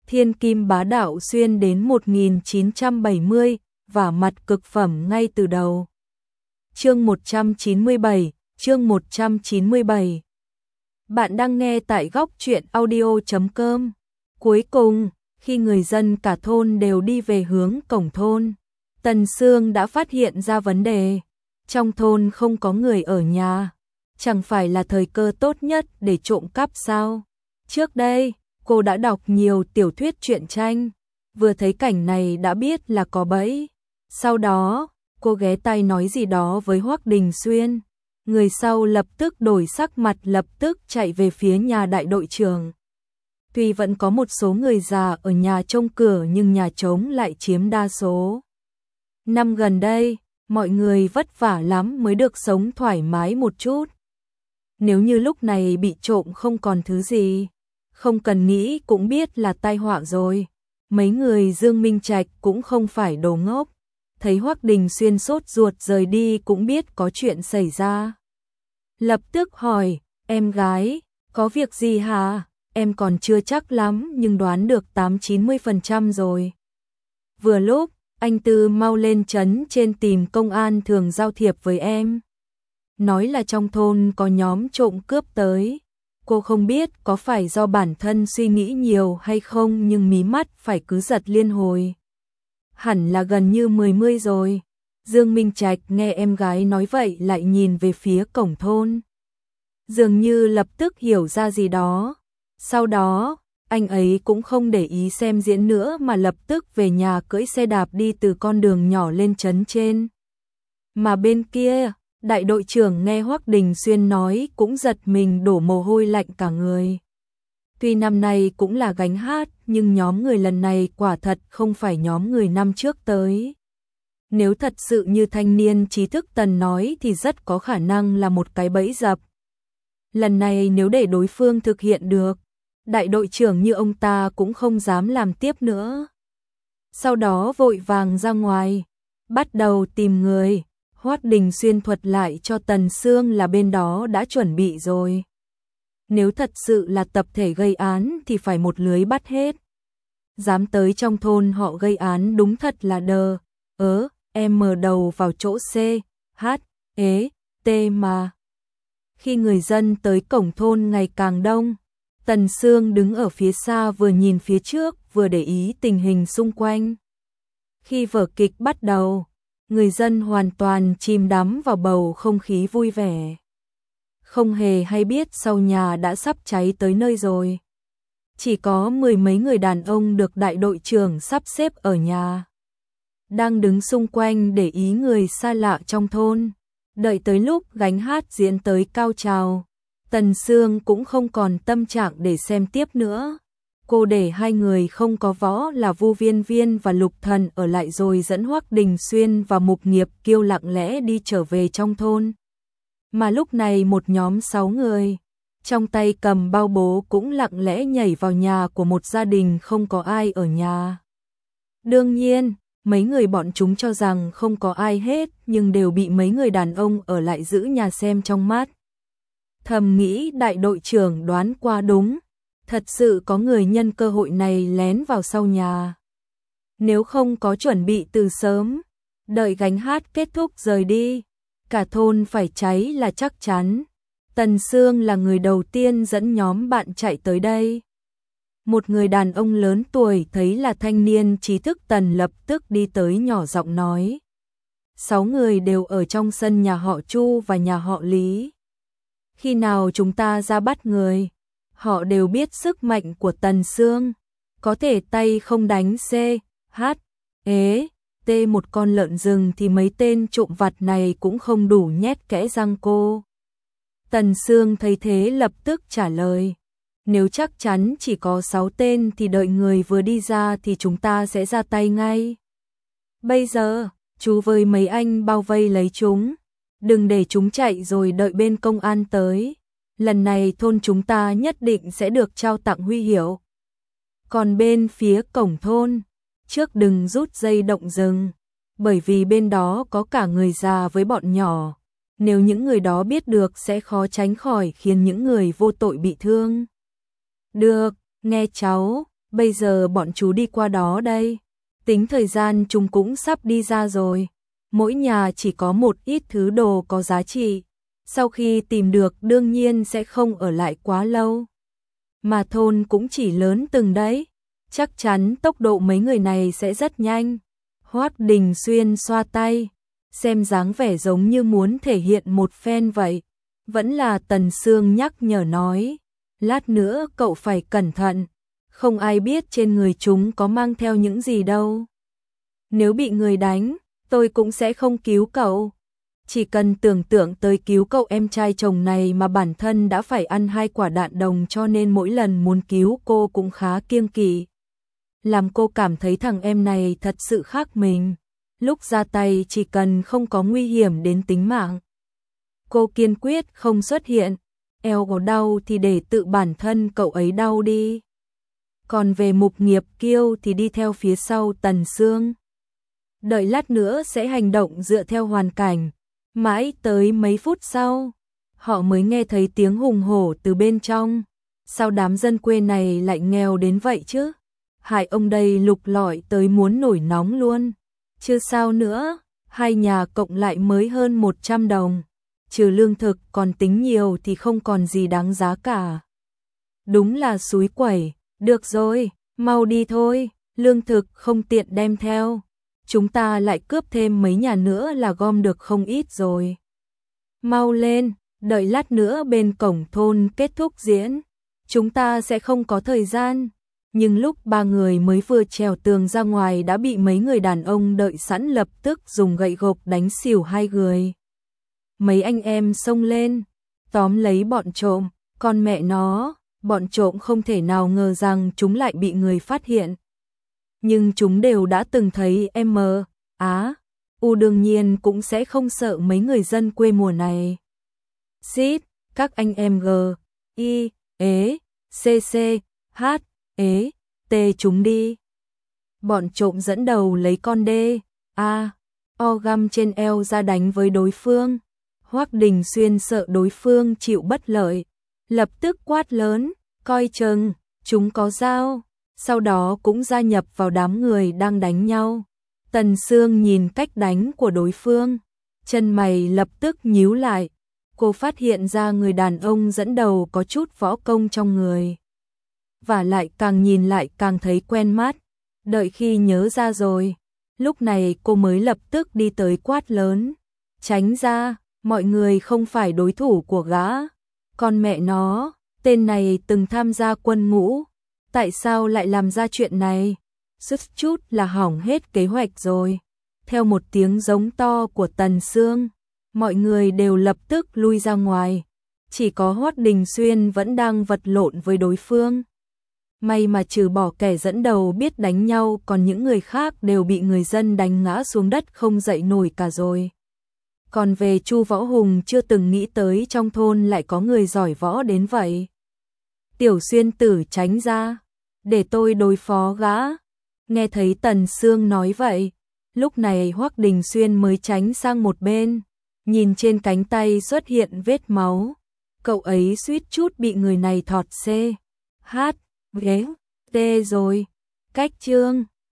thiên kim bá đạo xuyên đến 1970, vả mặt cực phẩm ngay từ đầu. Chương 197. Bạn đang nghe tại góc truyện audio.com. Cuối cùng, khi người dân cả thôn đều đi về hướng cổng thôn, Tần Sương đã phát hiện ra vấn đề. Trong thôn không có người ở nhà, chẳng phải là thời cơ tốt nhất để trộm cắp sao? Trước đây, cô đã đọc nhiều tiểu thuyết truyện tranh, vừa thấy cảnh này đã biết là có bẫy. Sau đó, cô ghé tai nói gì đó với Hoắc Đình Xuyên. Người sau lập tức đổi sắc mặt, lập tức chạy về phía nhà đại đội trưởng. Tuy vẫn có một số người già ở nhà trông cửa nhưng nhà trống lại chiếm đa số. Năm gần đây, mọi người vất vả lắm mới được sống thoải mái một chút. Nếu như lúc này bị trộm không còn thứ gì, không cần nghĩ cũng biết là tai họa rồi. Mấy người Dương Minh Trạch cũng không phải đồ ngốc, thấy Hoắc Đình Xuyên sốt ruột rời đi cũng biết có chuyện xảy ra. Lập tức hỏi, em gái, có việc gì hả? Em còn chưa chắc lắm nhưng đoán được 80-90% rồi. Vừa lúc, anh Tư mau lên trấn trên tìm công an thường giao thiệp với em. Nói là trong thôn có nhóm trộm cướp tới. Cô không biết có phải do bản thân suy nghĩ nhiều hay không nhưng mí mắt phải cứ giật liên hồi. Hẳn là gần như 10 rồi. Dương Minh Trạch nghe em gái nói vậy lại nhìn về phía cổng thôn. Dường như lập tức hiểu ra gì đó. Sau đó, anh ấy cũng không để ý xem diễn nữa mà lập tức về nhà cưỡi xe đạp đi từ con đường nhỏ lên trấn trên. Mà bên kia, đại đội trưởng nghe Hoắc Đình Xuyên nói cũng giật mình đổ mồ hôi lạnh cả người. Tuy năm nay cũng là gánh hát, nhưng nhóm người lần này quả thật không phải nhóm người năm trước tới. Nếu thật sự như thanh niên trí thức Tần nói thì rất có khả năng là một cái bẫy dập. Lần này nếu để đối phương thực hiện được, đại đội trưởng như ông ta cũng không dám làm tiếp nữa. Sau đó vội vàng ra ngoài, bắt đầu tìm người. Hoắc Đình Xuyên thuật lại cho Tần Sương là bên đó đã chuẩn bị rồi. Nếu thật sự là tập thể gây án thì phải một lưới bắt hết. Dám tới trong thôn họ gây án đúng thật là đờ. Em mở đầu vào chỗ C, H, E, T mà. Khi người dân tới cổng thôn ngày càng đông, Tần Sương đứng ở phía xa vừa nhìn phía trước vừa để ý tình hình xung quanh. Khi vở kịch bắt đầu, người dân hoàn toàn chìm đắm vào bầu không khí vui vẻ. Không hề hay biết sau nhà đã sắp cháy tới nơi rồi. Chỉ có 10 mấy người đàn ông được đại đội trưởng sắp xếp ở nhà, đang đứng xung quanh để ý người xa lạ trong thôn. Đợi tới lúc gánh hát diễn tới cao trào, Tần Sương cũng không còn tâm trạng để xem tiếp nữa. Cô để hai người không có võ là Vu Viên Viên và Lục Thần ở lại rồi dẫn Hoắc Đình Xuyên và Mục Nghiệp Kiêu lặng lẽ đi trở về trong thôn. Mà lúc này một nhóm 6 người, trong tay cầm bao bố cũng lặng lẽ nhảy vào nhà của một gia đình không có ai ở nhà. Đương nhiên, mấy người bọn chúng cho rằng không có ai hết nhưng đều bị mấy người đàn ông ở lại giữ nhà xem trong mắt. Thầm nghĩ đại đội trưởng đoán qua đúng, thật sự có người nhân cơ hội này lén vào sau nhà. Nếu không có chuẩn bị từ sớm, đợi gánh hát kết thúc rời đi, cả thôn phải cháy là chắc chắn. Tần Sương là người đầu tiên dẫn nhóm bạn chạy tới đây. Một người đàn ông lớn tuổi thấy là thanh niên trí thức Tần lập tức đi tới nhỏ giọng nói. 6 người đều ở trong sân nhà họ Chu và nhà họ Lý. Khi nào chúng ta ra bắt người, họ đều biết sức mạnh của Tần Sương, có thể tay không đánh C, H, E, T một con lợn rừng thì mấy tên trộm vặt này cũng không đủ nhét kẽ răng cô. Tần Sương thấy thế lập tức trả lời. Nếu chắc chắn chỉ có 6 tên thì đợi người vừa đi ra thì chúng ta sẽ ra tay ngay. Bây giờ, chú với mấy anh bao vây lấy chúng. Đừng để chúng chạy rồi đợi bên công an tới. Lần này thôn chúng ta nhất định sẽ được trao tặng huy hiệu. Còn bên phía cổng thôn, trước đừng rút dây động rừng. Bởi vì bên đó có cả người già với bọn nhỏ. Nếu những người đó biết được sẽ khó tránh khỏi khiến những người vô tội bị thương. Được, nghe cháu, bây giờ bọn chú đi qua đó đây. Tính thời gian chúng cũng sắp đi ra rồi. Mỗi nhà chỉ có một ít thứ đồ có giá trị. Sau khi tìm được đương nhiên sẽ không ở lại quá lâu. Mà thôn cũng chỉ lớn từng đấy. Chắc chắn tốc độ mấy người này sẽ rất nhanh. Hoắc Đình Xuyên xoa tay, xem dáng vẻ giống như muốn thể hiện một phen vậy. Vẫn là Tần Sương nhắc nhở nói, lát nữa cậu phải cẩn thận, không ai biết trên người chúng có mang theo những gì đâu. Nếu bị người đánh, tôi cũng sẽ không cứu cậu. Chỉ cần tưởng tượng tới cứu cậu em trai chồng này mà bản thân đã phải ăn 2 quả đạn đồng, cho nên mỗi lần muốn cứu cô cũng khá kiêng kỵ. Làm cô cảm thấy thằng em này thật sự khác mình. Lúc ra tay chỉ cần không có nguy hiểm đến tính mạng, cô kiên quyết không xuất hiện. Eo có đau thì để tự bản thân cậu ấy đau đi. Còn về Mục Nghiệp Kiêu thì đi theo phía sau Tần Sương. Đợi lát nữa sẽ hành động dựa theo hoàn cảnh. Mãi tới mấy phút sau, họ mới nghe thấy tiếng hùng hổ từ bên trong. Sao đám dân quê này lại nghèo đến vậy chứ? Hại ông đây lục lọi tới muốn nổi nóng luôn. Chứ sao nữa, 2 nhà cộng lại mới hơn 100 đồng. Trừ lương thực còn tính nhiều thì không còn gì đáng giá cả. Đúng là xúi quẩy. Được rồi, mau đi thôi, lương thực không tiện đem theo. Chúng ta lại cướp thêm mấy nhà nữa là gom được không ít rồi. Mau lên, đợi lát nữa bên cổng thôn kết thúc diễn. Chúng ta sẽ không có thời gian. Nhưng lúc 3 người mới vừa trèo tường ra ngoài đã bị mấy người đàn ông đợi sẵn lập tức dùng gậy gộc đánh xỉu 2 người. Mấy anh em xông lên, tóm lấy bọn trộm, con mẹ nó, bọn trộm không thể nào ngờ rằng chúng lại bị người phát hiện. Nhưng chúng đều đã từng thấy U đương nhiên cũng sẽ không sợ mấy người dân quê mùa này. Xít, các anh em T chúng đi. Bọn trộm dẫn đầu lấy con găm trên eo ra đánh với đối phương. Hoắc Đình Xuyên sợ đối phương chịu bất lợi, lập tức quát lớn, coi chừng, chúng có dao. Sau đó cũng gia nhập vào đám người đang đánh nhau. Tần Sương nhìn cách đánh của đối phương, chân mày lập tức nhíu lại. Cô phát hiện ra người đàn ông dẫn đầu có chút võ công trong người. Và lại càng nhìn lại càng thấy quen mắt. Đợi khi nhớ ra rồi, lúc này cô mới lập tức đi tới quát lớn. Tránh ra, mọi người không phải đối thủ của gã. Con mẹ nó, tên này từng tham gia quân ngũ. Tại sao lại làm ra chuyện này? Sức chút là hỏng hết kế hoạch rồi. Theo một tiếng giống to của Tần Sương, mọi người đều lập tức lui ra ngoài. Chỉ có Hoắc Đình Xuyên vẫn đang vật lộn với đối phương. May mà trừ bỏ kẻ dẫn đầu biết đánh nhau, còn những người khác đều bị người dân đánh ngã xuống đất không dậy nổi cả rồi. Còn về Chu Võ Hùng, chưa từng nghĩ tới trong thôn lại có người giỏi võ đến vậy. Tiểu Xuyên tử tránh ra, để tôi đối phó gã. Nghe thấy Tần Sương nói vậy, lúc này Hoắc Đình Xuyên mới tránh sang một bên, nhìn trên cánh tay xuất hiện vết máu. Cậu ấy suýt chút bị người này thọt C. H. Ghế. T rồi. Cách chương